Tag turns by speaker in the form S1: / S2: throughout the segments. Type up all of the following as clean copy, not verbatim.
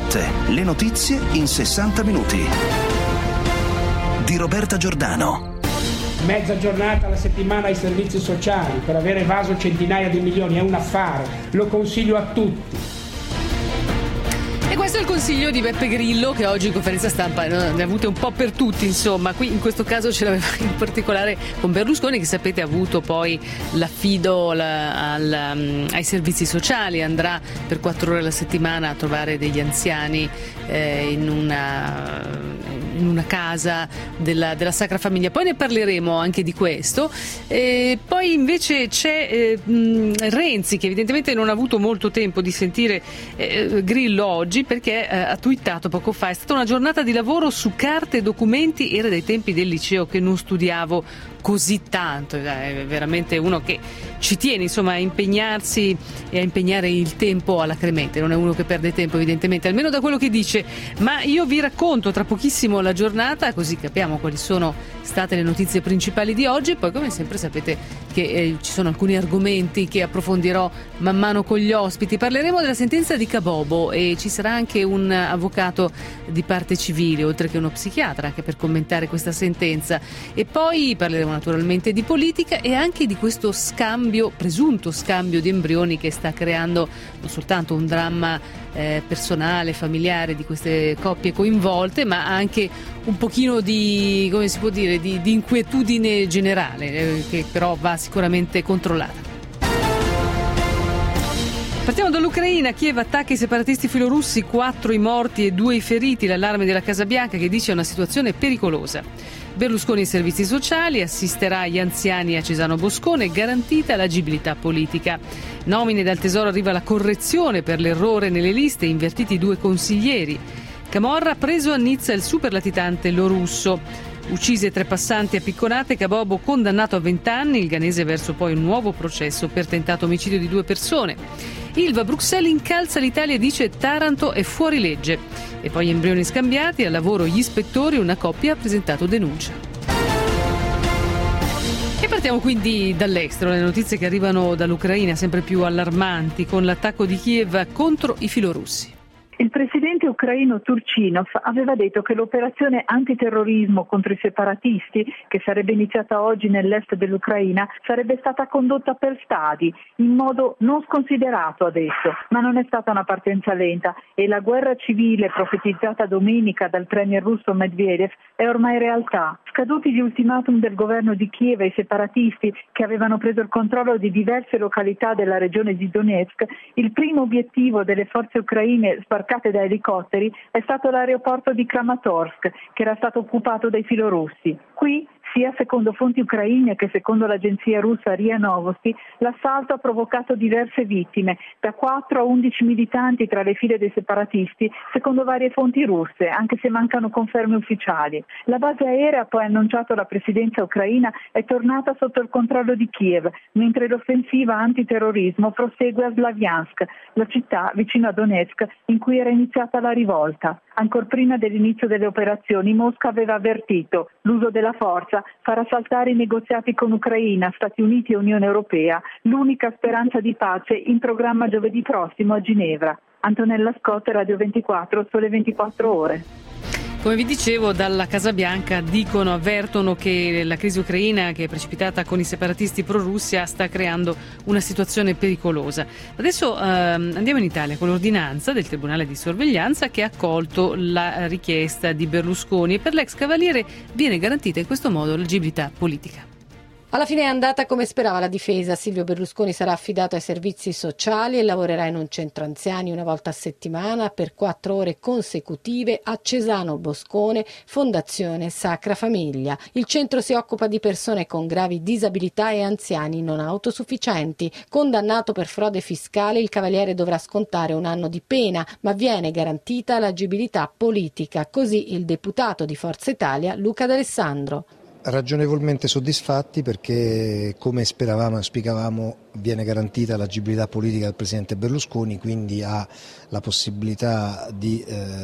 S1: notte, le notizie in 60 minuti. Di Roberta Giordano.
S2: Mezza giornata alla settimana ai servizi sociali per avere evaso centinaia di milioni, è un affare, lo consiglio a tutti.
S3: E questo è il consiglio di Beppe Grillo, che oggi in conferenza stampa ne ha avute un po' per tutti, insomma. Qui in questo caso ce l'aveva in particolare con Berlusconi, che sapete ha avuto poi l'affido ai servizi sociali, andrà per 4 ore alla settimana a trovare degli anziani in una casa della Sacra Famiglia. Poi ne parleremo anche di questo. Poi invece c'è Renzi, che evidentemente non ha avuto molto tempo di sentire Grillo oggi, perché ha twittato poco fa: è stata una giornata di lavoro su carte e documenti, era dai tempi del liceo che non studiavo così tanto. È veramente uno che ci tiene, insomma, a impegnarsi e a impegnare il tempo alacremente, non è uno che perde tempo evidentemente, almeno da quello che dice. Ma io vi racconto tra pochissimo la giornata, così capiamo quali sono state le notizie principali di oggi, e poi come sempre sapete che ci sono alcuni argomenti che approfondirò man mano con gli ospiti. Parleremo della sentenza di Kabobo e ci sarà anche un avvocato di parte civile, oltre che uno psichiatra, anche per commentare questa sentenza. E poi parleremo naturalmente di politica e anche di questo presunto scambio di embrioni che sta creando non soltanto un dramma personale, familiare di queste coppie coinvolte, ma anche un pochino di, come si può dire, di inquietudine generale, che però va sicuramente controllata. Partiamo dall'Ucraina. Kiev attacca i separatisti filorussi, 4 i morti e 2 i feriti, l'allarme della Casa Bianca che dice una situazione pericolosa. Berlusconi ai servizi sociali, assisterà gli anziani a Cesano Boscone, garantita l'agibilità politica. Nomine dal Tesoro, arriva la correzione per l'errore nelle liste, invertiti 2 consiglieri. Camorra, preso a Nizza il superlatitante Lorusso. Uccise 3 passanti a picconate, Kabobo condannato a 20 anni, il ghanese verso poi un nuovo processo per tentato omicidio di 2 persone. Ilva, Bruxelles incalza l'Italia e dice Taranto è fuori legge. E poi embrioni scambiati, al lavoro gli ispettori, una coppia ha presentato denuncia. E partiamo quindi dall'estero, le notizie che arrivano dall'Ucraina sempre più allarmanti, con l'attacco di Kiev contro i filorussi.
S4: Il presidente ucraino Turchinov aveva detto che l'operazione antiterrorismo contro i separatisti, che sarebbe iniziata oggi nell'est dell'Ucraina, sarebbe stata condotta per stadi, in modo non sconsiderato, ha detto. Ma non è stata una partenza lenta e la guerra civile profetizzata domenica dal premier russo Medvedev è ormai realtà. Scaduti gli ultimatum del governo di Kiev ai separatisti, che avevano preso il controllo di diverse località della regione di Donetsk, il primo obiettivo delle forze ucraine sbarcate da elicotteri è stato l'aeroporto di Kramatorsk, che era stato occupato dai filorussi. Qui, sia secondo fonti ucraine che secondo l'agenzia russa RIA Novosti, l'assalto ha provocato diverse vittime, da 4 a 11 militanti tra le file dei separatisti, secondo varie fonti russe, anche se mancano conferme ufficiali. La base aerea, poi annunciato la presidenza ucraina, è tornata sotto il controllo di Kiev, mentre l'offensiva antiterrorismo prosegue a Slaviansk, la città vicino a Donetsk in cui era iniziata la rivolta. Ancor prima dell'inizio delle operazioni, Mosca aveva avvertito: l'uso della forza farà saltare i negoziati con Ucraina, Stati Uniti e Unione Europea, l'unica speranza di pace in programma giovedì prossimo a Ginevra. Antonella Scott, Radio 24, Sole 24 Ore.
S3: Come vi dicevo, dalla Casa Bianca avvertono che la crisi ucraina, che è precipitata con i separatisti pro-Russia, sta creando una situazione pericolosa. Adesso andiamo in Italia con l'ordinanza del Tribunale di Sorveglianza che ha accolto la richiesta di Berlusconi, e per l'ex cavaliere viene garantita in questo modo l'agibilità politica.
S5: Alla fine è andata come sperava la difesa. Silvio Berlusconi sarà affidato ai servizi sociali e lavorerà in un centro anziani una volta a settimana per 4 ore consecutive a Cesano Boscone, Fondazione Sacra Famiglia. Il centro si occupa di persone con gravi disabilità e anziani non autosufficienti. Condannato per frode fiscale, il cavaliere dovrà scontare 1 anno di pena, ma viene garantita l'agibilità politica. Così il deputato di Forza Italia Luca D'Alessandro.
S6: Ragionevolmente soddisfatti perché, come speravamo e spiegavamo, viene garantita l'agibilità politica del Presidente Berlusconi, quindi ha la possibilità di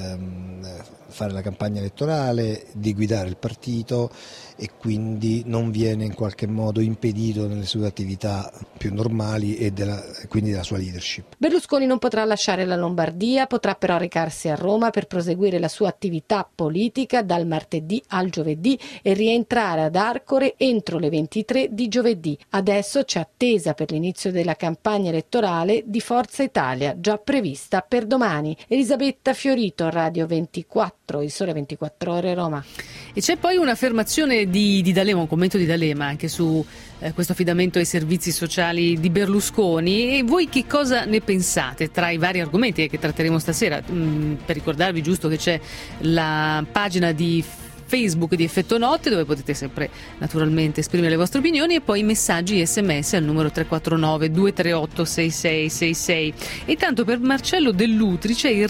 S6: fare la campagna elettorale, di guidare il partito e quindi non viene in qualche modo impedito nelle sue attività più normali e quindi della sua leadership.
S5: Berlusconi non potrà lasciare la Lombardia, potrà però recarsi a Roma per proseguire la sua attività politica dal martedì al giovedì e rientrare ad Arcore entro le 23 di giovedì. Adesso c'è attesa per l'inizio della campagna elettorale di Forza Italia, già prevista per domani. Elisabetta Fiorito, Radio 24, Il Sole 24 Ore, Roma.
S3: E c'è poi un'affermazione di D'Alema, un commento di D'Alema anche su questo affidamento ai servizi sociali di Berlusconi. E voi che cosa ne pensate tra i vari argomenti che tratteremo stasera? Per ricordarvi giusto che c'è la pagina di Facebook di Effetto Notte, dove potete sempre naturalmente esprimere le vostre opinioni, e poi messaggi SMS al numero 349 238 6666. E tanto per Marcello Dell'Utri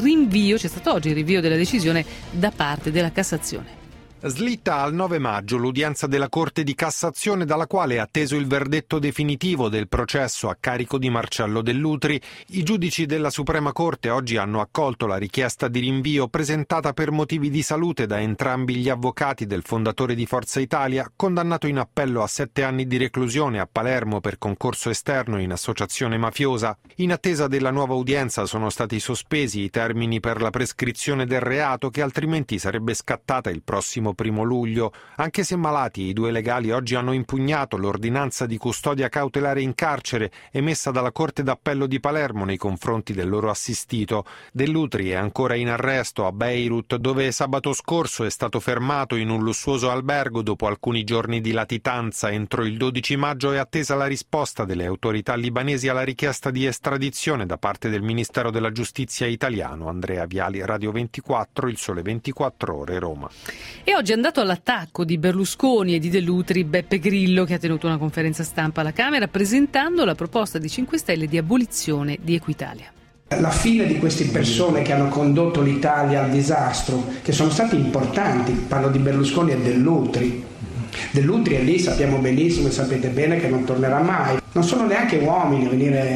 S3: c'è stato oggi il rinvio della decisione da parte della Cassazione.
S7: Slitta al 9 maggio l'udienza della Corte di Cassazione, dalla quale è atteso il verdetto definitivo del processo a carico di Marcello Dell'Utri. I giudici della Suprema Corte oggi hanno accolto la richiesta di rinvio presentata per motivi di salute da entrambi gli avvocati del fondatore di Forza Italia, condannato in appello a 7 anni di reclusione a Palermo per concorso esterno in associazione mafiosa. In attesa della nuova udienza sono stati sospesi i termini per la prescrizione del reato, che altrimenti sarebbe scattata il prossimo 1 luglio. Anche se malati, i due legali oggi hanno impugnato l'ordinanza di custodia cautelare in carcere emessa dalla Corte d'Appello di Palermo nei confronti del loro assistito. Dell'Utri è ancora in arresto a Beirut, dove sabato scorso è stato fermato in un lussuoso albergo dopo alcuni giorni di latitanza. Entro il 12 maggio è attesa la risposta delle autorità libanesi alla richiesta di estradizione da parte del Ministero della Giustizia italiano. Andrea Viali, Radio 24, Il Sole 24 Ore, Roma.
S3: E oggi è andato all'attacco di Berlusconi e di Dell'Utri Beppe Grillo, che ha tenuto una conferenza stampa alla Camera presentando la proposta di 5 Stelle di abolizione di Equitalia.
S2: La fine di queste persone che hanno condotto l'Italia al disastro, che sono stati importanti, parlo di Berlusconi e Dell'Utri. Dell'Utri è lì, sappiamo benissimo e sapete bene che non tornerà mai. Non sono neanche uomini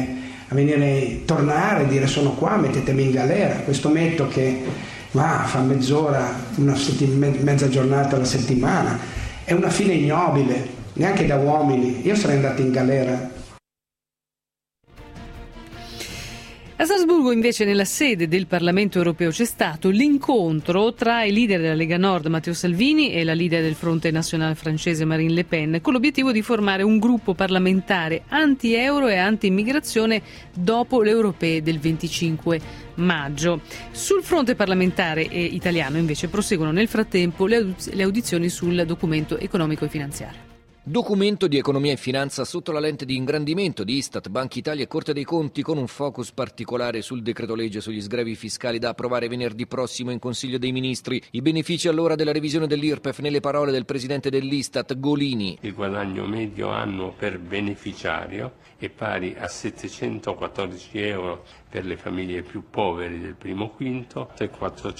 S2: a venire tornare e dire sono qua, mettetemi in galera. Questo metto che fa mezz'ora, mezza giornata alla settimana, è una fine ignobile, neanche da uomini. Io sarei andato in galera.
S3: A Strasburgo invece, nella sede del Parlamento europeo, c'è stato l'incontro tra i leader della Lega Nord Matteo Salvini e la leader del Fronte National francese Marine Le Pen, con l'obiettivo di formare un gruppo parlamentare anti-euro e anti-immigrazione dopo le europee del 25 maggio. Sul fronte parlamentare italiano invece proseguono nel frattempo le audizioni sul documento economico e finanziario.
S8: Documento di economia e finanza sotto la lente di ingrandimento di Istat, Banca Italia e Corte dei Conti, con un focus particolare sul decreto legge sugli sgravi fiscali da approvare venerdì prossimo in Consiglio dei Ministri. I benefici allora della revisione dell'IRPEF nelle parole del presidente dell'Istat, Golini.
S9: Il guadagno medio annuo per beneficiario è pari a 714 euro per le famiglie più povere del primo quinto e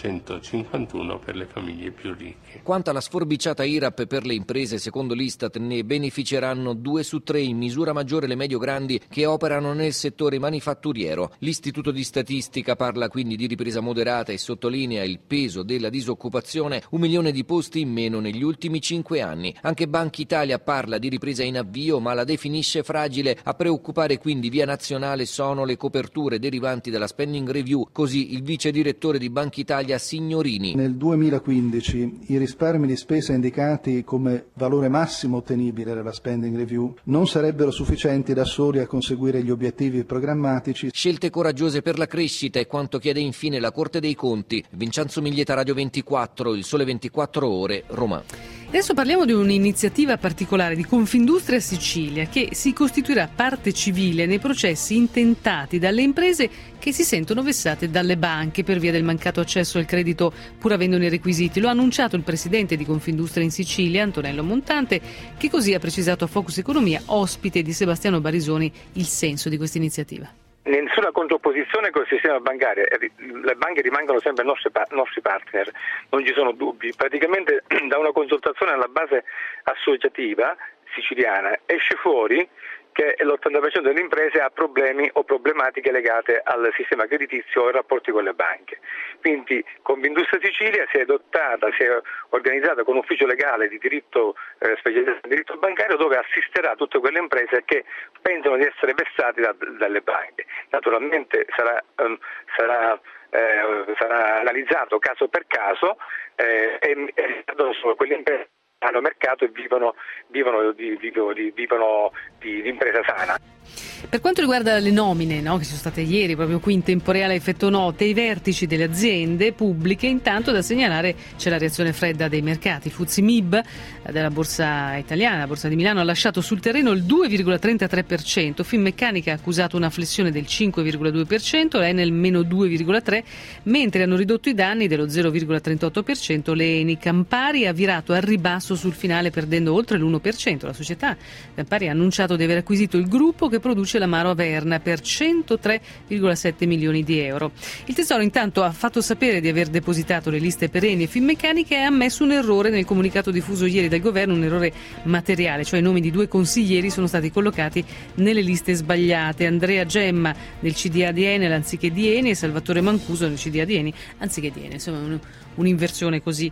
S9: 451 per le famiglie più ricche.
S8: Quanto alla sforbiciata IRAP per le imprese, secondo l'Istat ne beneficeranno 2 su 3, in misura maggiore le medio-grandi che operano nel settore manifatturiero. L'Istituto di Statistica parla quindi di ripresa moderata e sottolinea il peso della disoccupazione, 1 milione di posti in meno negli ultimi 5 anni. Anche Banca Italia parla di ripresa in avvio, ma la definisce fragile. A preoccupare quindi via nazionale sono le coperture derivanti dalla spending review, così il vice direttore di Banca Italia Signorini.
S10: Nel 2015 i risparmi di spesa indicati come valore massimo ottenibile dalla spending review non sarebbero sufficienti da soli a conseguire gli obiettivi programmatici.
S8: Scelte coraggiose per la crescita è quanto chiede infine la Corte dei Conti. Vincenzo Miglieta, Radio 24, Il Sole 24 Ore, Roma.
S3: Adesso parliamo di un'iniziativa particolare di Confindustria Sicilia, che si costituirà parte civile nei processi intentati dalle imprese che si sentono vessate dalle banche per via del mancato accesso al credito pur avendone i requisiti. Lo ha annunciato il presidente di Confindustria in Sicilia, Antonello Montante, che così ha precisato a Focus Economia, ospite di Sebastiano Barisoni, il senso di questa iniziativa.
S11: Nessuna controposizione col sistema bancario, le banche rimangono sempre nostri partner, non ci sono dubbi. Praticamente da una consultazione alla base associativa siciliana esce fuori che l'80% delle imprese ha problemi o problematiche legate al sistema creditizio o ai rapporti con le banche. Quindi Confindustria Sicilia si è organizzata con un ufficio legale di diritto specializzato in diritto bancario, dove assisterà tutte quelle imprese che pensano di essere vessate dalle banche. Naturalmente sarà analizzato caso per caso e solo quelle imprese hanno mercato e vivono di impresa sana.
S3: Per quanto riguarda le nomine, no, che sono state ieri proprio qui in tempo reale a effetto note, i vertici delle aziende pubbliche, intanto da segnalare c'è la reazione fredda dei mercati. FTSE MIB della borsa italiana, la borsa di Milano, ha lasciato sul terreno il 2,33%, Finmeccanica ha accusato una flessione del 5,2%, l'Enel meno 2,3%, mentre hanno ridotto i danni dello 0,38%, le Eni. Campari ha virato al ribasso sul finale perdendo oltre l'1%. La società Campari ha annunciato di aver acquisito il gruppo che produce l'amaro Averna per 103,7 milioni di euro. Il Tesoro intanto ha fatto sapere di aver depositato le liste per Eni e Finmeccanica e ha ammesso un errore nel comunicato diffuso ieri dal governo, un errore materiale, cioè i nomi di 2 consiglieri sono stati collocati nelle liste sbagliate. Andrea Gemma nel CDA di Enel anziché di Eni e Salvatore Mancuso nel CDA di Eni anziché di Eni. Insomma, un'inversione così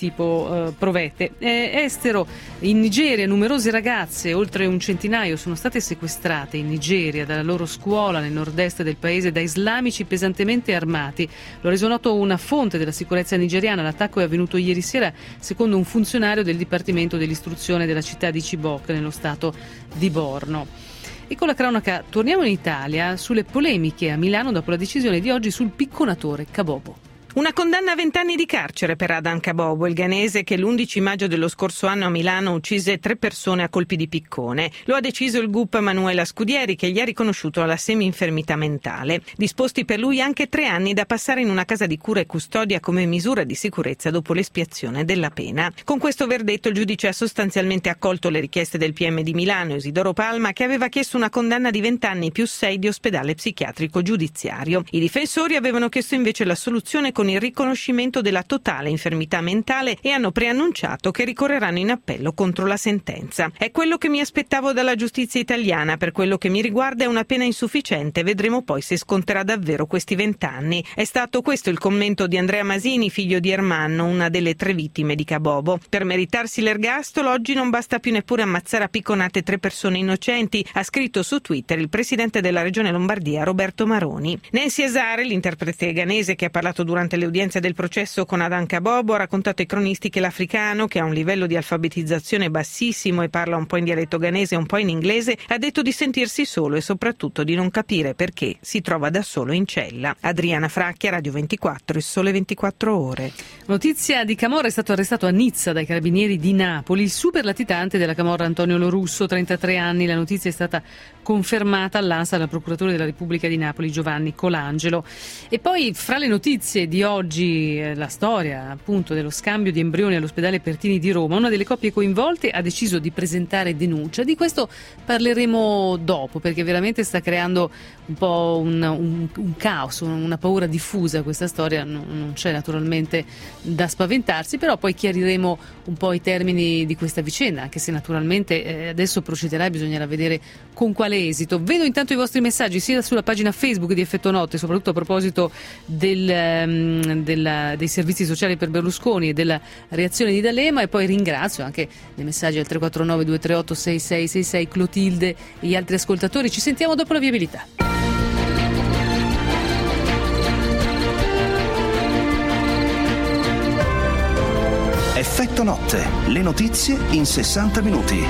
S3: tipo provette. Estero, in Nigeria numerose ragazze, oltre un centinaio, sono state sequestrate in Nigeria dalla loro scuola nel nord-est del paese da islamici pesantemente armati. Lo ha reso noto una fonte della sicurezza nigeriana. L'attacco è avvenuto ieri sera, secondo un funzionario del Dipartimento dell'Istruzione della città di Chibok, nello stato di Borno. E con la cronaca torniamo in Italia sulle polemiche a Milano dopo la decisione di oggi sul picconatore Kabobo.
S12: Una condanna a 20 anni di carcere per Adan Kabobo, il ghanese che l'11 maggio dello scorso anno a Milano uccise 3 persone a colpi di piccone. Lo ha deciso il GUP Manuela Scudieri, che gli ha riconosciuto la semi-infermità mentale. Disposti per lui anche 3 anni da passare in una casa di cura e custodia come misura di sicurezza dopo l'espiazione della pena. Con questo verdetto il giudice ha sostanzialmente accolto le richieste del PM di Milano, Isidoro Palma, che aveva chiesto una condanna di 20 anni più 6 di ospedale psichiatrico giudiziario. I difensori avevano chiesto invece la soluzione con il riconoscimento della totale infermità mentale e hanno preannunciato che ricorreranno in appello contro la sentenza. È quello che mi aspettavo dalla giustizia italiana, per quello che mi riguarda è una pena insufficiente, vedremo poi se sconterà davvero questi 20 anni. È stato questo il commento di Andrea Masini, figlio di Ermanno, una delle 3 vittime di Kabobo. Per meritarsi l'ergastolo oggi non basta più neppure ammazzare a picconate 3 persone innocenti, ha scritto su Twitter il presidente della regione Lombardia Roberto Maroni. Nancy Asare, l'interprete ghanese che ha parlato durante le udienze del processo con Adan Kabobo, ha raccontato ai cronisti che l'africano, che ha un livello di alfabetizzazione bassissimo e parla un po' in dialetto ghanese e un po' in inglese, ha detto di sentirsi solo e soprattutto di non capire perché si trova da solo in cella. Adriana Fracchia, Radio 24, Il Sole 24 Ore.
S3: Notizia di Camorra: è stato arrestato a Nizza dai carabinieri di Napoli il super latitante della Camorra Antonio Lorusso, 33 anni. La notizia è stata confermata all'ANSA dal procuratore della Repubblica di Napoli Giovanni Colangelo. E poi fra le notizie di oggi la storia appunto dello scambio di embrioni all'ospedale Pertini di Roma. Una delle coppie coinvolte ha deciso di presentare denuncia. Di questo parleremo dopo, perché veramente sta creando un po' un caos, una paura diffusa questa storia. Non c'è naturalmente da spaventarsi, però poi chiariremo un po' i termini di questa vicenda, anche se naturalmente adesso procederà e bisognerà vedere con quale esito. Vedo intanto i vostri messaggi sia sulla pagina Facebook di Effetto Notte, soprattutto a proposito dei servizi sociali per Berlusconi e della reazione di D'Alema, e poi ringrazio anche nei messaggi al 349 238 6666 Clotilde e gli altri ascoltatori. Ci sentiamo dopo la viabilità.
S1: Effetto Notte, le notizie in 60 minuti.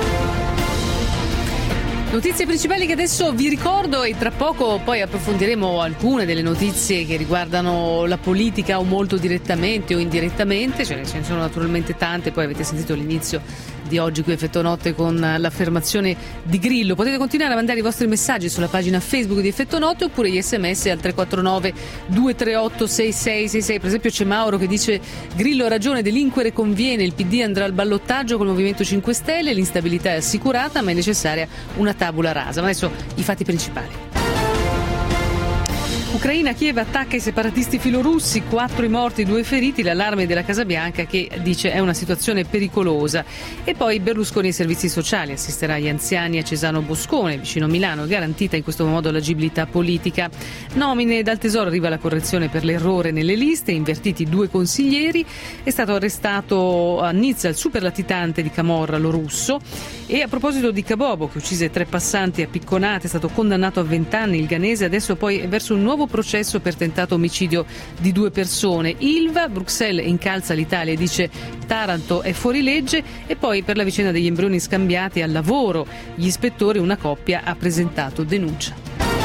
S3: Notizie principali che adesso vi ricordo, e tra poco poi approfondiremo alcune delle notizie che riguardano la politica o molto direttamente o indirettamente, ce ne sono naturalmente tante. Poi avete sentito all'inizio di oggi qui Effetto Notte con l'affermazione di Grillo. Potete continuare a mandare i vostri messaggi sulla pagina Facebook di Effetto Notte oppure gli sms al 349 238 6666. Per esempio c'è Mauro che dice: Grillo ha ragione, delinquere conviene, il PD andrà al ballottaggio col Movimento 5 Stelle, l'instabilità è assicurata ma è necessaria una tabula rasa. Ma adesso i fatti principali. Ucraina, Kiev attacca i separatisti filorussi, 4 i morti, 2 feriti, l'allarme della Casa Bianca che dice è una situazione pericolosa. E poi Berlusconi ai servizi sociali, assisterà gli anziani a Cesano Boscone, vicino Milano, garantita in questo modo l'agibilità politica. Nomine dal Tesoro, arriva la correzione per l'errore nelle liste, invertiti 2 consiglieri, è stato arrestato a Nizza il super latitante di Camorra, lo russo. E a proposito di Kabobo, che uccise 3 passanti a picconate, è stato condannato a 20 anni il ghanese, adesso poi è verso un nuovo processo per tentato omicidio di 2 persone. Ilva, Bruxelles incalza l'Italia e dice Taranto è fuori legge. E poi per la vicenda degli embrioni scambiati al lavoro, gli ispettori, una coppia ha presentato denuncia.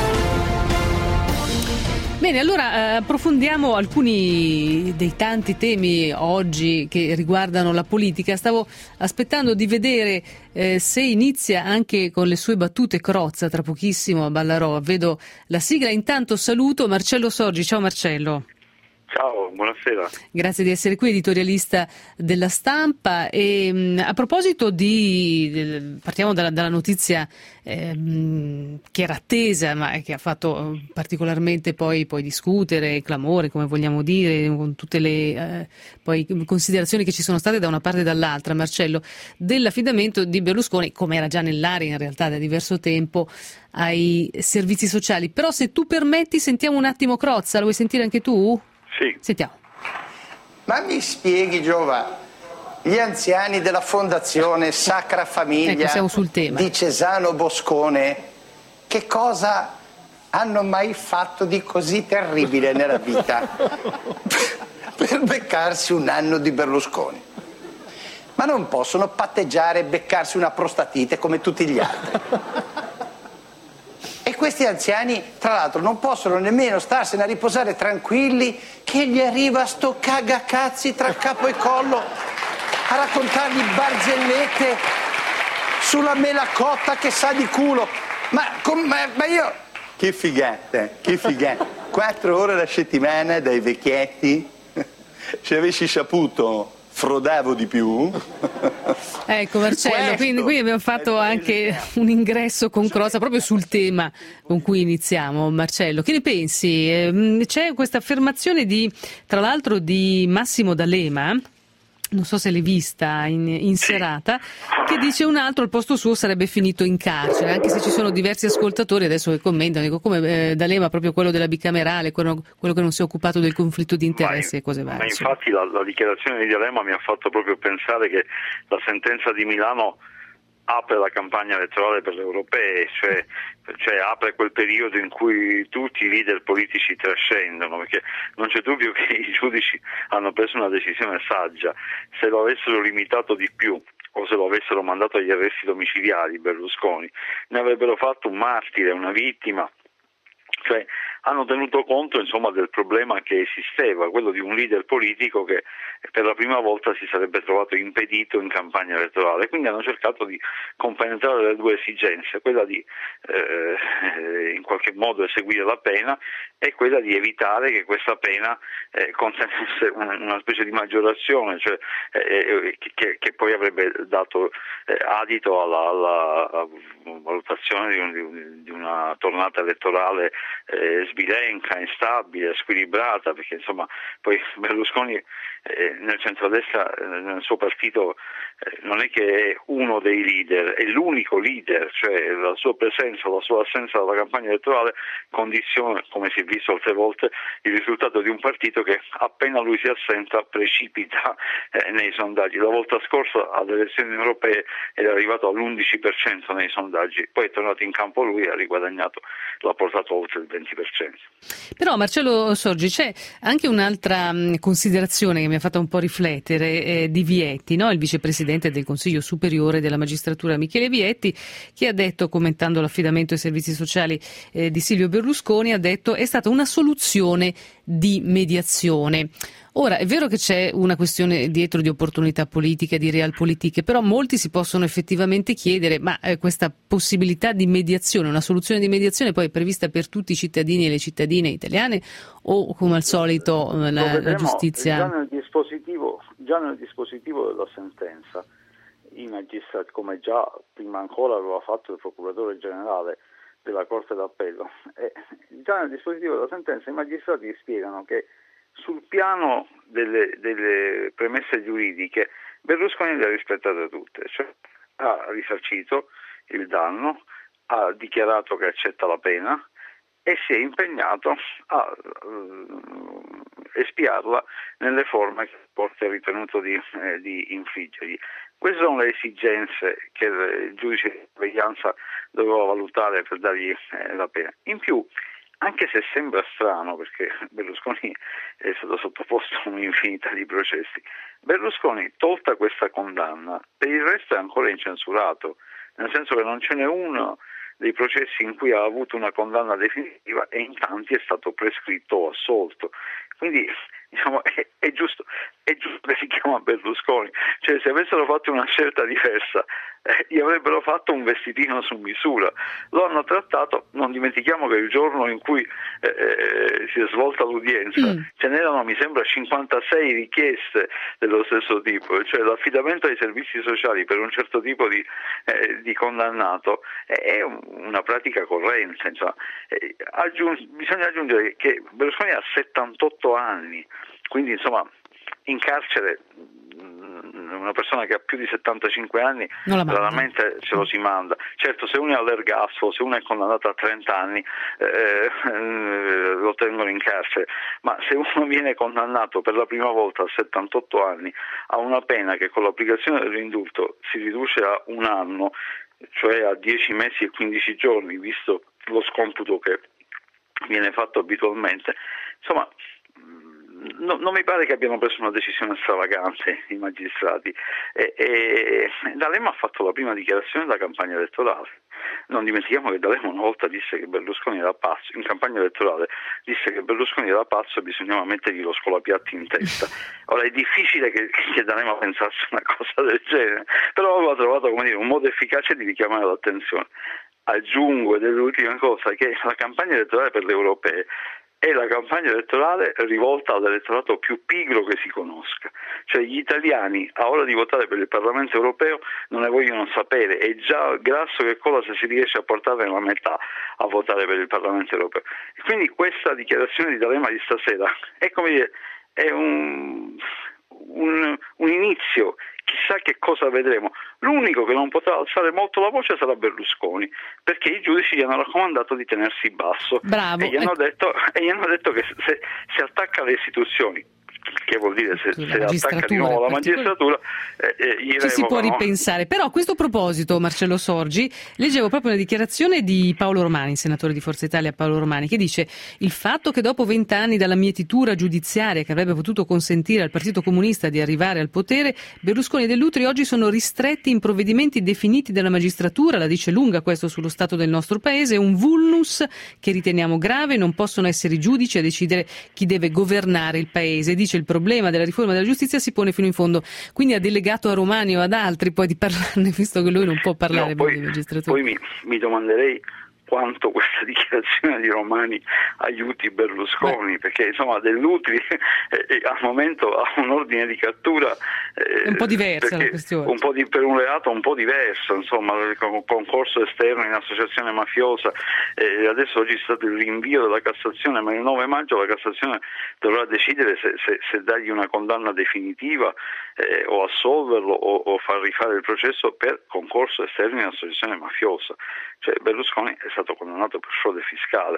S3: Bene, allora approfondiamo alcuni dei tanti temi oggi che riguardano la politica. Stavo aspettando di vedere se inizia anche con le sue battute Crozza tra pochissimo a Ballarò. Vedo la sigla. Intanto saluto Marcello Sorgi. Ciao Marcello.
S13: Ciao, buonasera.
S3: Grazie di essere qui, editorialista della Stampa. E a proposito partiamo dalla notizia che era attesa, ma che ha fatto particolarmente poi discutere, clamore, come vogliamo dire, con tutte le poi considerazioni che ci sono state da una parte e dall'altra, Marcello, dell'affidamento di Berlusconi, come era già nell'aria in realtà da diverso tempo, ai servizi sociali. Però se tu permetti sentiamo un attimo Crozza, lo vuoi sentire anche tu?
S13: Sì.
S3: Sentiamo.
S14: Ma mi spieghi, Giova, gli anziani della Fondazione Sacra Famiglia
S3: siamo sul tema.
S14: Di Cesano Boscone che cosa hanno mai fatto di così terribile nella vita per beccarsi un anno di Berlusconi? Ma non possono patteggiare e beccarsi una prostatite come tutti gli altri. E questi anziani, tra l'altro, non possono nemmeno starsene a riposare tranquilli che gli arriva sto cagacazzi tra capo e collo a raccontargli barzellette sulla mela cotta che sa di culo. Ma io... Che figata. 4 ore alla settimana dai vecchietti. Se avessi saputo... frodavo di più.
S3: Ecco Marcello, quindi qui abbiamo fatto anche un ingresso con Crozza proprio sul tema con cui iniziamo. Marcello, che ne pensi? C'è questa affermazione tra l'altro di Massimo D'Alema, non so se l'hai vista in serata, che dice un altro al posto suo sarebbe finito in carcere, anche se ci sono diversi ascoltatori adesso che commentano, dico come D'Alema, proprio quello della bicamerale, quello che non si è occupato del conflitto di interessi e cose varie.
S13: Ma infatti la dichiarazione di D'Alema mi ha fatto proprio pensare che la sentenza di Milano apre la campagna elettorale per le europee, cioè apre quel periodo in cui tutti i leader politici trascendono, perché non c'è dubbio che i giudici hanno preso una decisione saggia. Se lo avessero limitato di più o se lo avessero mandato agli arresti domiciliari Berlusconi, ne avrebbero fatto un martire, una vittima. Cioè hanno tenuto conto insomma del problema che esisteva, quello di un leader politico che per la prima volta si sarebbe trovato impedito in campagna elettorale, quindi hanno cercato di compenetrare le 2 esigenze, quella di in qualche modo eseguire la pena e quella di evitare che questa pena contenesse una specie di maggiorazione, cioè che poi avrebbe dato adito alla valutazione di una tornata elettorale sbilenca, instabile, squilibrata, perché insomma poi Berlusconi nel centrodestra, nel suo partito, non è che è uno dei leader, è l'unico leader, cioè la sua presenza, la sua assenza dalla campagna elettorale condiziona, come si è visto altre volte, il risultato di un partito che appena lui si assenta precipita nei sondaggi. La volta scorsa alle elezioni europee era arrivato all'11% nei sondaggi, poi è tornato in campo lui e ha riguadagnato, l'ha portato oltre il 20%.
S3: Però Marcello Sorgi, c'è anche un'altra considerazione che mi ha fatto un po' riflettere, di Vietti, no? Il vicepresidente del Consiglio Superiore della Magistratura Michele Vietti, che ha detto, commentando l'affidamento ai servizi sociali di Silvio Berlusconi, ha detto è stata una soluzione di mediazione. Ora, è vero che c'è una questione dietro di opportunità politica, di realpolitik, però molti si possono effettivamente chiedere, ma questa possibilità di mediazione, una soluzione di mediazione poi è prevista per tutti i cittadini e le cittadine italiane o come al solito la giustizia...
S15: Già nel dispositivo della sentenza, i magistrati, come già prima ancora aveva fatto il procuratore generale, della Corte d'Appello. Già nel dispositivo della sentenza i magistrati spiegano che sul piano delle premesse giuridiche Berlusconi le ha rispettate tutte, cioè ha risarcito il danno, ha dichiarato che accetta la pena e si è impegnato a espiarla nelle forme che la Corte ha ritenuto di infliggergli. Queste sono le esigenze che il giudice di sorveglianza doveva valutare per dargli la pena. In più, anche se sembra strano, perché Berlusconi è stato sottoposto a un'infinità di processi, Berlusconi, tolta questa condanna, per il resto è ancora incensurato, nel senso che non ce n'è uno dei processi in cui ha avuto una condanna definitiva e in tanti è stato prescritto o assolto. Quindi diciamo, è giusto che si chiama Berlusconi, cioè se avessero fatto una scelta diversa gli avrebbero fatto un vestitino su misura. Lo hanno trattato, non dimentichiamo che il giorno in cui si è svolta l'udienza ce n'erano, mi sembra, 56 richieste dello stesso tipo, cioè l'affidamento ai servizi sociali per un certo tipo di condannato è una pratica corrente. Insomma. Bisogna aggiungere che Berlusconi ha 78 anni, quindi insomma in carcere una persona che ha più di 75 anni raramente ce lo si manda. Certo, se uno è all'ergastolo, se uno è condannato a 30 anni lo tengono in carcere, ma se uno viene condannato per la prima volta a 78 anni a una pena che con l'applicazione dell'indulto si riduce a 1 anno, cioè a 10 mesi e 15 giorni, visto lo scomputo che viene fatto abitualmente, insomma non mi pare che abbiano preso una decisione stravagante i magistrati. D'Alema ha fatto la prima dichiarazione della campagna elettorale. Non dimentichiamo che D'Alema una volta disse che Berlusconi era pazzo, in campagna elettorale disse che Berlusconi era pazzo e bisognava mettergli lo scolapiatti in testa. Ora è difficile che D'Alema pensasse una cosa del genere, però aveva trovato, come dire, un modo efficace di richiamare l'attenzione. Aggiungo, ed è l'ultima cosa, che la campagna elettorale per le europee è la campagna elettorale rivolta all'elettorato più pigro che si conosca, cioè gli italiani a ora di votare per il Parlamento europeo non ne vogliono sapere, è già grasso che cola se si riesce a portare la metà a votare per il Parlamento europeo. E quindi questa dichiarazione di D'Alema di stasera è, come dire, è un inizio. Chissà che cosa vedremo. L'unico che non potrà alzare molto la voce sarà Berlusconi, perché i giudici gli hanno raccomandato di tenersi basso.
S3: Bravo.
S15: E gli hanno detto che se attacca le istituzioni, che vuol dire se attacca di nuovo la magistratura,
S3: ci si può ripensare. Però a questo proposito, Marcello Sorgi, leggevo proprio una dichiarazione di Paolo Romani, senatore di Forza Italia Paolo Romani, che dice: il fatto che dopo 20 anni dalla mietitura giudiziaria che avrebbe potuto consentire al Partito Comunista di arrivare al potere, Berlusconi e Dell'Utri oggi sono ristretti in provvedimenti definiti dalla magistratura, la dice lunga questo sullo stato del nostro paese, è un vulnus che riteniamo grave, non possono essere i giudici a decidere chi deve governare il paese. Dice: il problema della riforma della giustizia si pone fino in fondo. Quindi ha delegato a Romani o ad altri poi di parlarne, visto che lui non può parlare di magistratura.
S15: Poi mi domanderei quanto questa dichiarazione di Romani aiuti Berlusconi, perché insomma Dell'Utri al momento ha un ordine di cattura
S3: un po' diversa la questione,
S15: per un reato un po' diverso, insomma, con concorso esterno in associazione mafiosa. Adesso oggi è stato il rinvio della Cassazione, ma il 9 maggio la Cassazione dovrà decidere se dargli una condanna definitiva o assolverlo o far rifare il processo per concorso esterno in associazione mafiosa. Cioè Berlusconi è stato condannato per frode fiscale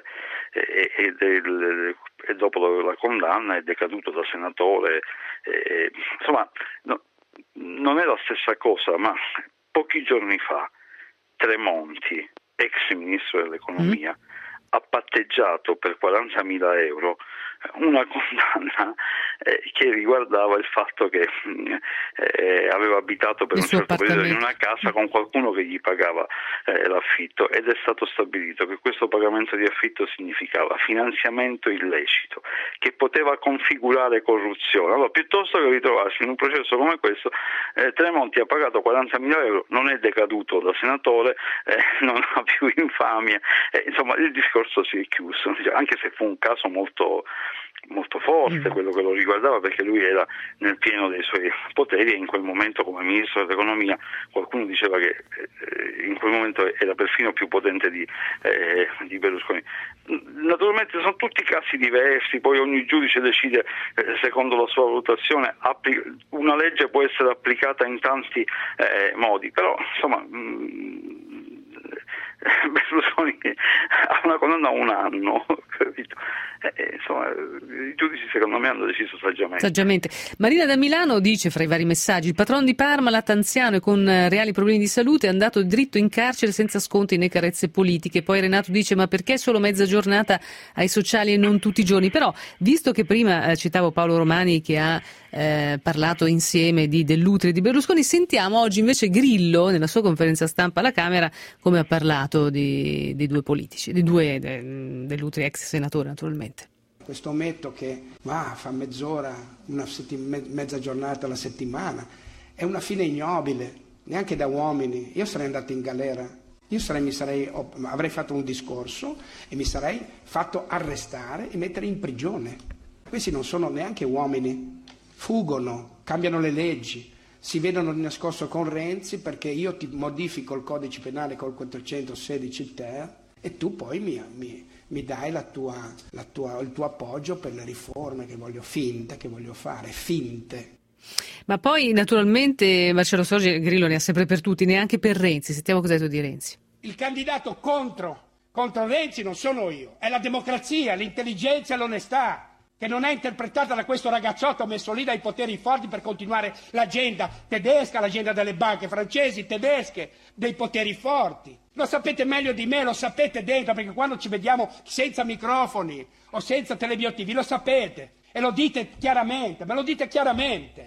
S15: e dopo la condanna è decaduto da senatore. Insomma, non è la stessa cosa, ma pochi giorni fa Tremonti, ex ministro dell'economia, ha patteggiato per 40.000 euro una condanna che riguardava il fatto che aveva abitato per un certo periodo in una casa con qualcuno che gli pagava l'affitto, ed è stato stabilito che questo pagamento di affitto significava finanziamento illecito che poteva configurare corruzione. Allora, piuttosto che ritrovarsi in un processo come questo, Tremonti ha pagato 40.000 euro, non è decaduto da senatore, non ha più infamia, insomma il discorso si è chiuso, anche se fu un caso molto forte quello che lo riguardava, perché lui era nel pieno dei suoi poteri e in quel momento come ministro dell'economia qualcuno diceva che in
S13: quel momento era perfino più potente di Berlusconi. Naturalmente sono tutti casi diversi, poi ogni giudice decide secondo la sua valutazione. Una legge può essere applicata in tanti modi, però insomma Berlusconi ha una condanna a 1 anno, capito? Insomma, i giudici secondo me hanno deciso saggiamente.
S3: Marina da Milano dice, fra i vari messaggi: il patrono di Parma, anziano e con reali problemi di salute, è andato dritto in carcere senza sconti né carezze politiche. Poi Renato dice: ma perché solo mezza giornata ai sociali e non tutti i giorni? Però, visto che prima citavo Paolo Romani che ha parlato insieme di Dell'Utri e di Berlusconi, sentiamo oggi invece Grillo nella sua conferenza stampa alla Camera come ha parlato di due politici, Dell'Utri ex senatore naturalmente.
S2: Questo ometto che fa mezz'ora, mezza giornata alla settimana, è una fine ignobile, neanche da uomini. Io sarei andato in galera, avrei fatto un discorso e mi sarei fatto arrestare e mettere in prigione. Questi non sono neanche uomini, fuggono, cambiano le leggi, si vedono di nascosto con Renzi perché io ti modifico il codice penale col 416 ter e tu poi mi dai il tuo appoggio per le riforme che voglio fare, finte.
S3: Ma poi naturalmente Marcello Sorgi, Grillo ne ha sempre per tutti, neanche per Renzi. Sentiamo cosa ha detto di Renzi.
S2: Il candidato contro Renzi non sono io, è la democrazia, l'intelligenza e l'onestà, che non è interpretata da questo ragazzotto messo lì dai poteri forti per continuare l'agenda tedesca, l'agenda delle banche francesi, tedesche, dei poteri forti. Lo sapete meglio di me, lo sapete dentro, perché quando ci vediamo senza microfoni o senza teleobiettivi lo sapete e lo dite chiaramente, me lo dite chiaramente.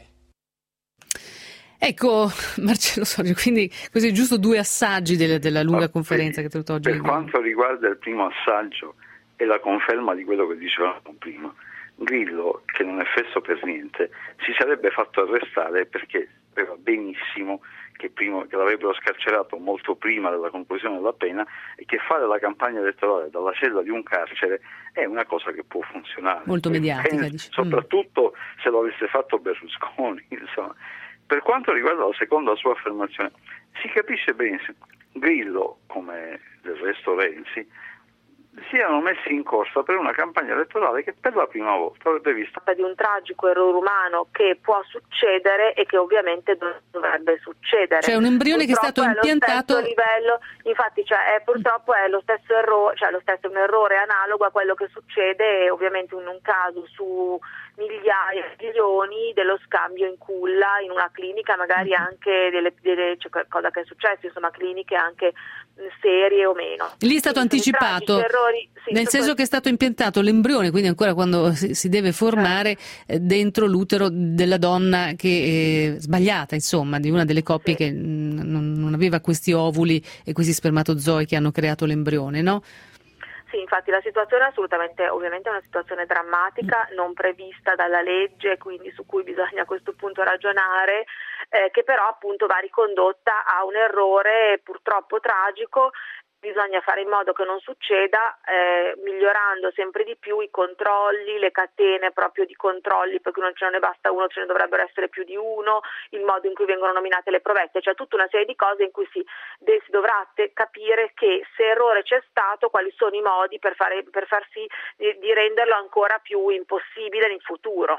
S3: Ecco Marcello Sorgi, quindi così giusto 2 assaggi della lunga conferenza che è tenuto oggi.
S13: Per quanto riguarda il primo assaggio e la conferma di quello che dicevamo prima, Grillo, che non è fesso per niente, si sarebbe fatto arrestare perché sapeva benissimo che l'avrebbero scarcerato molto prima della conclusione della pena e che fare la campagna elettorale dalla cella di un carcere è una cosa che può funzionare.
S3: Molto mediatica,
S13: soprattutto se lo avesse fatto Berlusconi, insomma. Per quanto riguarda la seconda sua affermazione, si capisce benissimo, Grillo, come del resto Renzi, si erano messi in corsa per una campagna elettorale che per la prima volta avrebbe visto
S16: di un tragico errore umano che può succedere e che ovviamente dovrebbe succedere.
S3: C'è un embrione purtroppo che è stato impiantato
S16: livello, infatti purtroppo è lo stesso errore, un errore analogo a quello che succede ovviamente in un caso su migliaia di milioni dello scambio in culla in una clinica, magari anche cosa che è successo, insomma cliniche anche serie o meno.
S3: Lì è stato anticipato, nel senso che è stato impiantato l'embrione, quindi ancora quando si deve formare dentro l'utero della donna che è sbagliata, insomma, di una delle coppie che non aveva questi ovuli e questi spermatozoi che hanno creato l'embrione, no?
S16: Sì, infatti la situazione è assolutamente, ovviamente è una situazione drammatica, non prevista dalla legge, quindi su cui bisogna a questo punto ragionare, che però appunto va ricondotta a un errore purtroppo tragico. Bisogna fare in modo che non succeda, migliorando sempre di più i controlli, le catene proprio di controlli, perché non ce ne basta uno, ce ne dovrebbero essere più di uno, il modo in cui vengono nominate le provette, cioè tutta una serie di cose in cui si dovrà capire che se errore c'è stato, quali sono i modi per far sì di renderlo ancora più impossibile in futuro.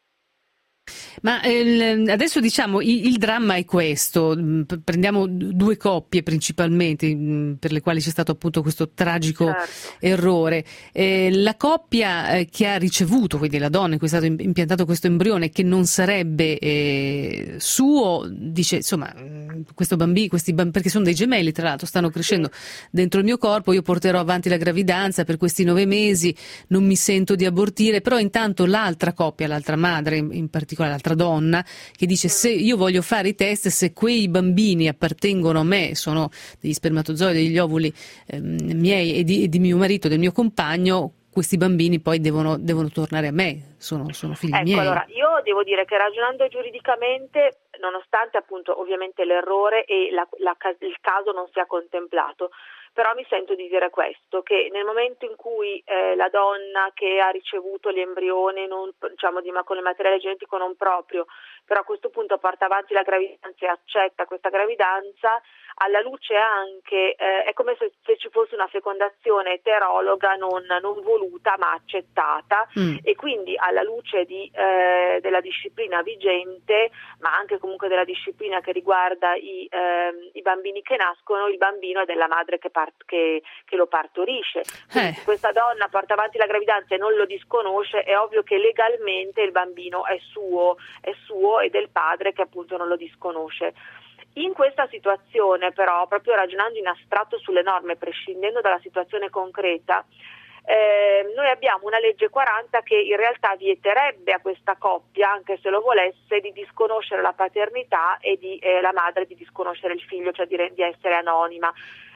S3: Ma adesso diciamo il dramma è questo, prendiamo 2 coppie principalmente per le quali c'è stato appunto questo tragico errore. La coppia che ha ricevuto, quindi la donna in cui è stato impiantato questo embrione che non sarebbe suo, dice insomma questi bambini, perché sono dei gemelli tra l'altro, stanno crescendo dentro il mio corpo, io porterò avanti la gravidanza per questi 9 mesi, non mi sento di abortire, però intanto l'altra coppia, l'altra madre in particolare, l'altra donna, che dice se io voglio fare i test, se quei bambini appartengono a me, sono degli spermatozoi, degli ovuli miei e di mio marito, del mio compagno, questi bambini poi devono tornare a me, sono figli miei.
S16: Allora, io devo dire che ragionando giuridicamente, nonostante appunto ovviamente l'errore e il caso non sia contemplato, però mi sento di dire questo, che nel momento in cui la donna che ha ricevuto l'embrione con il materiale genetico non proprio però a questo punto porta avanti la gravidanza e accetta questa gravidanza, alla luce anche, è come se ci fosse una fecondazione eterologa non voluta ma accettata, e quindi alla luce della disciplina vigente, ma anche comunque della disciplina che riguarda i bambini che nascono, il bambino è della madre che lo partorisce. Quindi se questa donna porta avanti la gravidanza e non lo disconosce, è ovvio che legalmente il bambino è suo e del padre che appunto non lo disconosce. In questa situazione però, proprio ragionando in astratto sulle norme, prescindendo dalla situazione concreta, noi abbiamo una legge 40 che in realtà vieterebbe a questa coppia, anche se lo volesse, di disconoscere la paternità e la madre di disconoscere il figlio, cioè di essere anonima.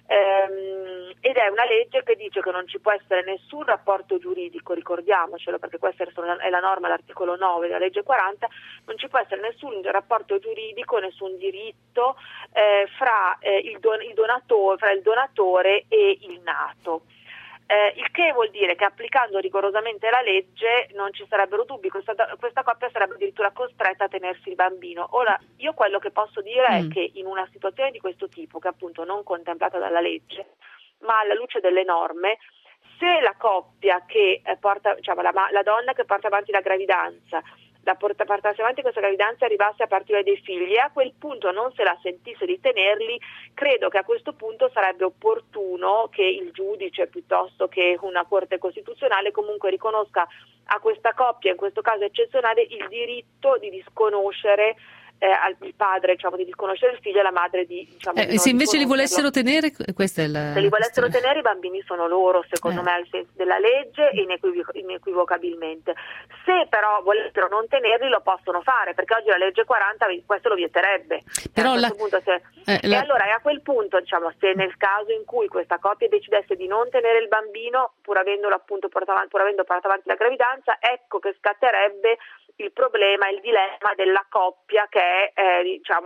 S16: Ed è una legge che dice che non ci può essere nessun rapporto giuridico, ricordiamocelo perché questa è la norma, l'articolo 9 della legge 40, non ci può essere nessun rapporto giuridico, nessun diritto fra il donatore e il nato. Il che vuol dire che applicando rigorosamente la legge non ci sarebbero dubbi, questa coppia sarebbe addirittura costretta a tenersi il bambino. Ora, io quello che posso dire è che in una situazione di questo tipo, che appunto non contemplata dalla legge, ma alla luce delle norme, se la coppia che porta, diciamo, la donna che porta avanti la gravidanza, portarsi avanti questa gravidanza arrivasse a partire dei figli e a quel punto non se la sentisse di tenerli, credo che a questo punto sarebbe opportuno che il giudice piuttosto che una corte costituzionale comunque riconosca a questa coppia, in questo caso eccezionale, il diritto di disconoscere al padre, diciamo, di disconoscere il figlio e la madre di, diciamo, di
S3: se invece li volessero tenere, questa è
S16: se li volessero tenere, i bambini sono loro, secondo me, al senso della legge, inequivocabilmente. Se però volessero non tenerli, lo possono fare, perché oggi la legge 40 questo lo vieterebbe.
S3: Però
S16: e allora a quel punto, diciamo, se nel caso in cui questa coppia decidesse di non tenere il bambino, pur avendo portato avanti la gravidanza, ecco che scatterebbe il problema, il dilemma della coppia che è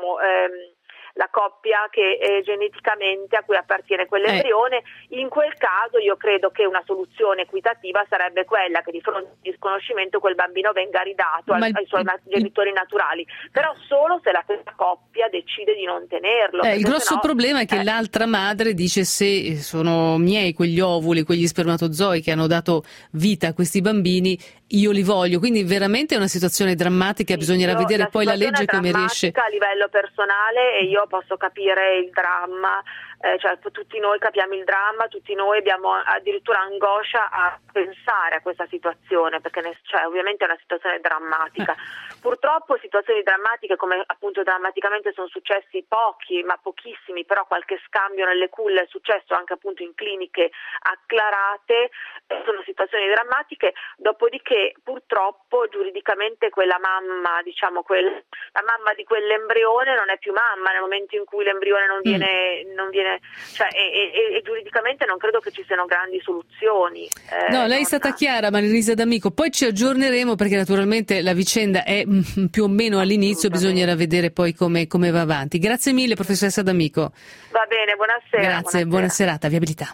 S16: la coppia che geneticamente a cui appartiene quell'embrione. In quel caso io credo che una soluzione equitativa sarebbe quella che di fronte al disconoscimento quel bambino venga ridato ai suoi genitori naturali, però solo se la stessa coppia decide di non tenerlo.
S3: Il grosso problema è che l'altra madre dice: se sono miei quegli ovuli, quegli spermatozoi che hanno dato vita a questi bambini, io li voglio. Quindi veramente è una situazione drammatica, bisognerà vedere poi la legge come riesce.
S16: A livello personale, e io posso capire il dramma, cioè tutti noi capiamo il dramma, tutti noi abbiamo addirittura angoscia a pensare a questa situazione, perché ovviamente è una situazione drammatica. Purtroppo situazioni drammatiche, come appunto drammaticamente sono successi pochi, ma pochissimi, però qualche scambio nelle culle è successo anche appunto in cliniche acclarate, sono situazioni drammatiche. Dopodiché purtroppo giuridicamente quella mamma, diciamo la mamma di quell'embrione non è più mamma nel momento in cui l'embrione non viene, cioè, e giuridicamente non credo che ci siano grandi soluzioni.
S3: No, lei è stata chiara, Marilisa D'Amico. Poi ci aggiorneremo perché naturalmente la vicenda è più o meno all'inizio, bisognerà vedere poi come va avanti. Grazie mille, professoressa D'Amico.
S16: Va bene, buonasera.
S3: Grazie, buona serata, viabilità.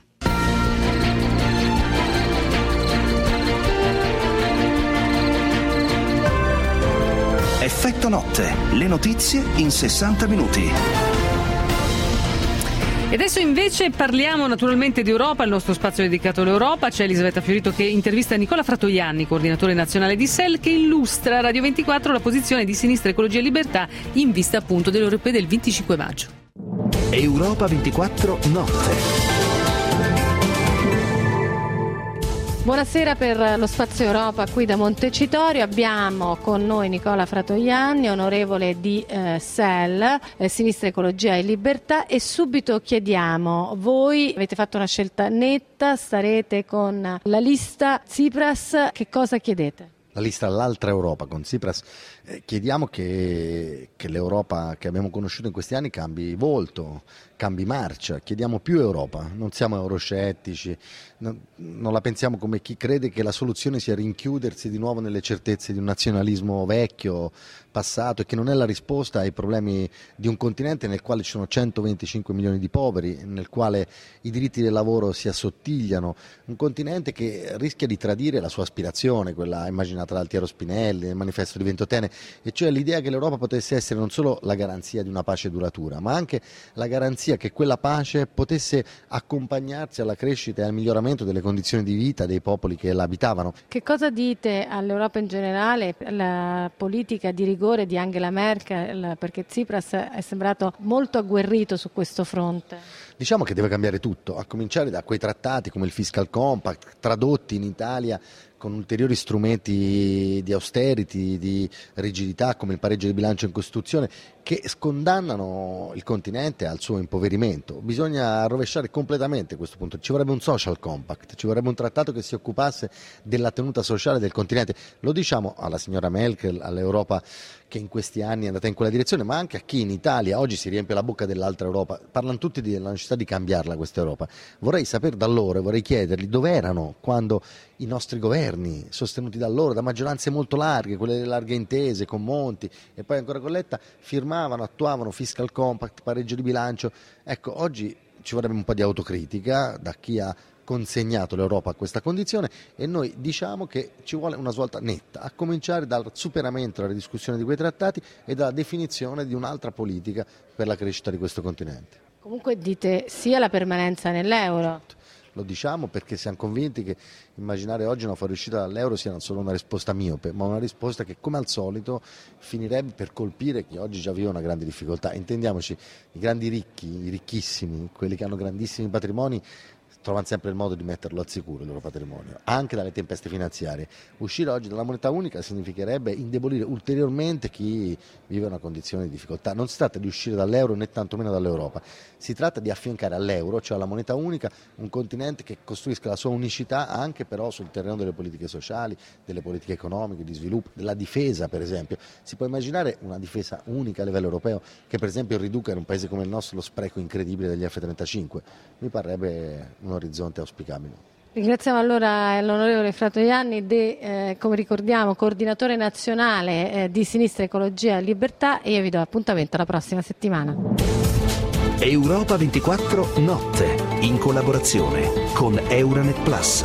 S1: Effetto notte, le notizie in 60 minuti.
S3: E adesso invece parliamo naturalmente di Europa, il nostro spazio dedicato all'Europa. C'è Elisabetta Fiorito che intervista Nicola Fratoianni, coordinatore nazionale di SEL, che illustra a Radio 24 la posizione di Sinistra Ecologia e Libertà in vista appunto delle europee del 25 maggio.
S1: Europa 24 notte.
S5: Buonasera per lo Spazio Europa qui da Montecitorio. Abbiamo con noi Nicola Fratoianni, onorevole di SEL, Sinistra Ecologia e Libertà, e subito chiediamo: voi avete fatto una scelta netta, starete con la lista Tsipras, che cosa chiedete?
S17: La lista all'altra Europa con Tsipras. Chiediamo che l'Europa che abbiamo conosciuto in questi anni cambi volto, cambi marcia. Chiediamo più Europa, non siamo euroscettici, non la pensiamo come chi crede che la soluzione sia rinchiudersi di nuovo nelle certezze di un nazionalismo vecchio, passato, e che non è la risposta ai problemi di un continente nel quale ci sono 125 milioni di poveri, nel quale i diritti del lavoro si assottigliano, un continente che rischia di tradire la sua aspirazione, quella immaginaria nata da Altiero Spinelli, nel manifesto di Ventotene, e cioè l'idea che l'Europa potesse essere non solo la garanzia di una pace duratura, ma anche la garanzia che quella pace potesse accompagnarsi alla crescita e al miglioramento delle condizioni di vita dei popoli che la abitavano.
S5: Che cosa dite all'Europa in generale, alla politica di rigore di Angela Merkel, perché Tsipras è sembrato molto agguerrito su questo fronte?
S17: Diciamo che deve cambiare tutto, a cominciare da quei trattati come il Fiscal Compact, tradotti in Italia con ulteriori strumenti di austerity, di rigidità come il pareggio di bilancio in Costituzione, che scondannano il continente al suo impoverimento. Bisogna rovesciare completamente questo punto. Ci vorrebbe un social compact, ci vorrebbe un trattato che si occupasse della tenuta sociale del continente. Lo diciamo alla signora Merkel, all'Europa che in questi anni è andata in quella direzione, ma anche a chi in Italia oggi si riempie la bocca dell'altra Europa. Parlano tutti della necessità di cambiarla questa Europa. Vorrei sapere da loro, vorrei chiedergli dove erano quando i nostri governi, sostenuti da loro, da maggioranze molto larghe, quelle delle larghe intese con Monti e poi ancora con Letta, firmavano, attuavano Fiscal Compact, pareggio di bilancio. Ecco, oggi ci vorrebbe un po' di autocritica da chi ha consegnato l'Europa a questa condizione, e noi diciamo che ci vuole una svolta netta, a cominciare dal superamento della discussione di quei trattati e dalla definizione di un'altra politica per la crescita di questo continente.
S5: Comunque dite sia la permanenza nell'euro.
S17: Lo diciamo perché siamo convinti che immaginare oggi una fuoriuscita dall'euro sia non solo una risposta miope, ma una risposta che, come al solito, finirebbe per colpire chi oggi già vive una grande difficoltà. Intendiamoci, i grandi ricchi, i ricchissimi, quelli che hanno grandissimi patrimoni, trovano sempre il modo di metterlo al sicuro il loro patrimonio, anche dalle tempeste finanziarie. Uscire oggi dalla moneta unica significherebbe indebolire ulteriormente chi vive una condizione di difficoltà. Non si tratta di uscire dall'euro né tantomeno dall'Europa, si tratta di affiancare all'euro, cioè alla moneta unica, un continente che costruisca la sua unicità anche però sul terreno delle politiche sociali, delle politiche economiche, di sviluppo, della difesa per esempio. Si può immaginare una difesa unica a livello europeo che per esempio riduca in un paese come il nostro lo spreco incredibile degli F-35? Mi parrebbe un orizzonte auspicabile.
S5: Ringraziamo allora l'onorevole Fratoianni, come ricordiamo, coordinatore nazionale di Sinistra Ecologia e Libertà, e io vi do appuntamento la prossima settimana.
S1: Europa 24 Notte, in collaborazione con Euranet Plus.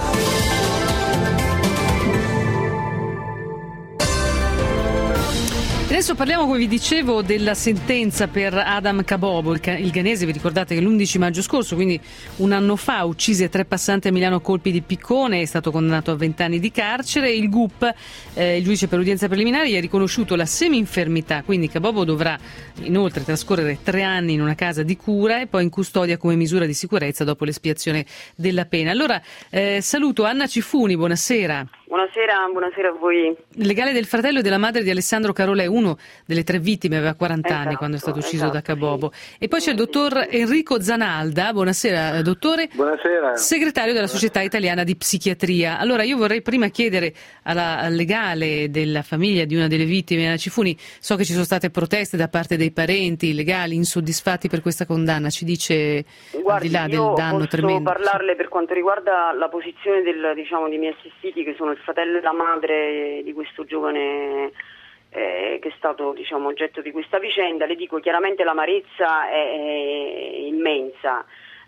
S3: Adesso parliamo, come vi dicevo, della sentenza per Adam Kabobo, il ghanese. Vi ricordate che l'11 maggio scorso, quindi un anno fa, uccise 3 passanti a Milano a colpi di piccone, è stato condannato a 20 anni di carcere. Il GUP, il giudice per l'udienza preliminare, gli ha riconosciuto la semi-infermità, quindi Kabobo dovrà inoltre trascorrere 3 anni in una casa di cura e poi in custodia come misura di sicurezza dopo l'espiazione della pena. Allora, saluto Anna Cifuni, buonasera.
S18: Buonasera a voi.
S3: Legale del fratello e della madre di Alessandro Carolè, uno delle 3 vittime, aveva 40 anni quando è stato ucciso da Kabobo. Sì. E poi c'è il dottor Enrico Zanalda, buonasera dottore.
S19: Buonasera.
S3: Segretario della Società Italiana di Psichiatria. Allora io vorrei prima chiedere al legale della famiglia di una delle vittime, Anna Cifuni, so che ci sono state proteste da parte dei parenti, legali, insoddisfatti per questa condanna, ci dice.
S18: Guardi,
S3: al di là del danno tremendo.
S18: Posso parlarle per quanto riguarda la posizione dei miei assistiti, che sono il fratello e la madre di questo giovane che è stato oggetto di questa vicenda. Le dico chiaramente l'amarezza è immensa.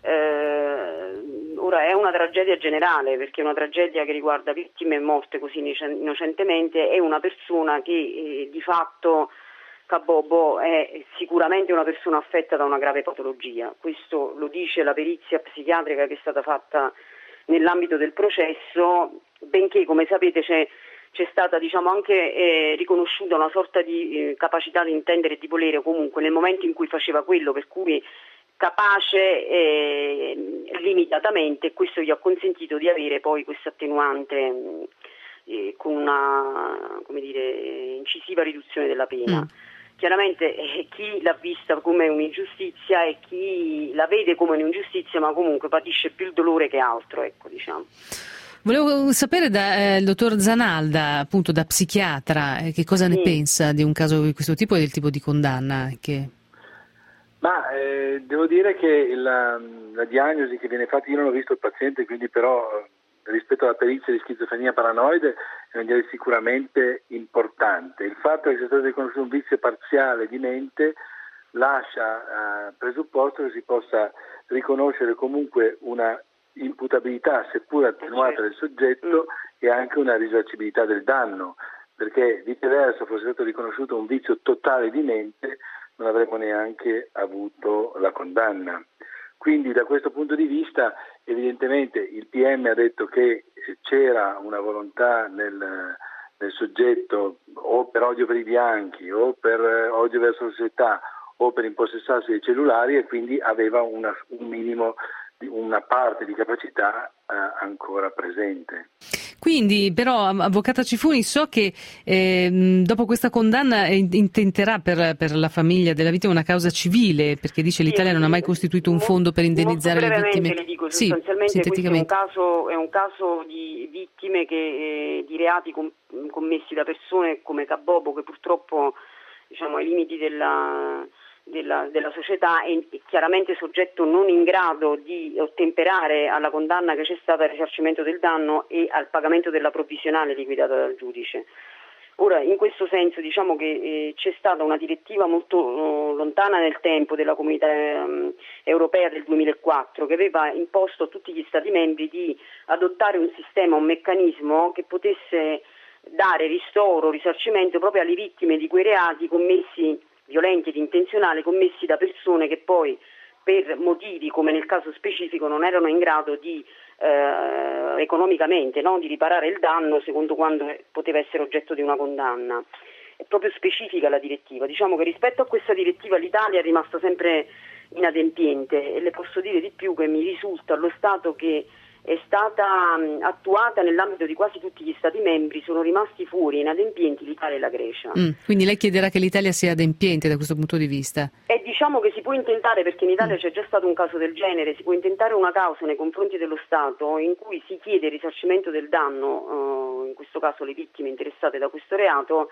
S18: Ora è una tragedia generale, perché è una tragedia che riguarda vittime morte così innocentemente, e una persona che di fatto, Kabobo, è sicuramente una persona affetta da una grave patologia. Questo lo dice la perizia psichiatrica che è stata fatta nell'ambito del processo, benché, come sapete, c'è stata anche riconosciuta una sorta di capacità di intendere e di volere, comunque nel momento in cui faceva quello per cui capace limitatamente, e questo gli ha consentito di avere poi questa attenuante con una incisiva riduzione della pena. Chiaramente chi l'ha vista come un'ingiustizia e chi la vede come un'ingiustizia, ma comunque patisce più il dolore che altro,
S3: Volevo sapere dal dottor Zanalda, appunto da psichiatra, che cosa ne pensa di un caso di questo tipo e del tipo di condanna
S19: devo dire che la diagnosi che viene fatta, io non ho visto il paziente, quindi però rispetto alla perizia di schizofrenia paranoide è una diagnosi sicuramente importante. Il fatto che sia stato riconosciuto un vizio parziale di mente lascia presupposto che si possa riconoscere comunque una imputabilità, seppur attenuata, del soggetto e anche una risarcibilità del danno, perché viceversa fosse stato riconosciuto un vizio totale di mente, non avremmo neanche avuto la condanna. Quindi da questo punto di vista evidentemente il PM ha detto che c'era una volontà nel soggetto o per odio per i bianchi o per odio verso la società o per impossessarsi dei cellulari, e quindi aveva un minimo, una parte di capacità ancora presente.
S3: Quindi però, avvocato Cifuni, so che dopo questa condanna intenterà per la famiglia della vittima una causa civile, perché dice l'Italia non ha mai costituito un fondo per indennizzare le vittime.
S18: Le dico, sostanzialmente questo è un caso di vittime di reati commessi da persone come Kabobo, che purtroppo, diciamo, ai limiti della società è chiaramente soggetto non in grado di ottemperare alla condanna che c'è stata al risarcimento del danno e al pagamento della provvisionale liquidata dal giudice. Ora, in questo senso diciamo che c'è stata una direttiva molto lontana nel tempo della Comunità Europea del 2004 che aveva imposto a tutti gli Stati membri di adottare un sistema, un meccanismo che potesse dare ristoro, risarcimento proprio alle vittime di quei reati commessi violenti ed intenzionali, commessi da persone che poi per motivi, come nel caso specifico, non erano in grado di economicamente, no, di riparare il danno secondo quando poteva essere oggetto di una condanna. È proprio specifica la direttiva. Diciamo che rispetto a questa direttiva l'Italia è rimasta sempre inadempiente, e le posso dire di più, che mi risulta allo Stato che è stata attuata nell'ambito di quasi tutti gli Stati membri, sono rimasti fuori inadempienti l'Italia e la Grecia.
S3: Quindi lei chiederà che l'Italia sia adempiente da questo punto di vista?
S18: E diciamo che si può intentare, perché in Italia c'è già stato un caso del genere, si può intentare una causa nei confronti dello Stato in cui si chiede il risarcimento del danno, in questo caso le vittime interessate da questo reato,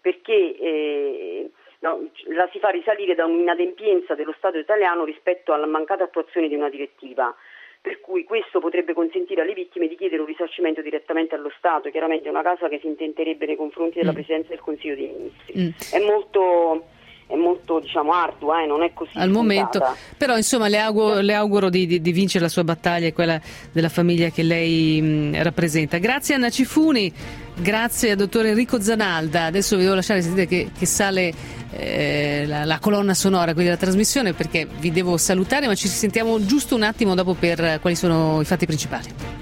S18: perché la si fa risalire da un'inadempienza dello Stato italiano rispetto alla mancata attuazione di una direttiva. Per cui questo potrebbe consentire alle vittime di chiedere un risarcimento direttamente allo Stato. Chiaramente è una causa che si intenterebbe nei confronti della Presidenza del Consiglio dei Ministri. È molto diciamo ardua, non è così
S3: al momento, però insomma le auguro di vincere la sua battaglia e quella della famiglia che lei rappresenta. Grazie Anna Cifuni, grazie al dottor Enrico Zanalda. Adesso vi devo lasciare, sentite che sale la colonna sonora qui della trasmissione, perché vi devo salutare, ma ci sentiamo giusto un attimo dopo per quali sono i fatti principali.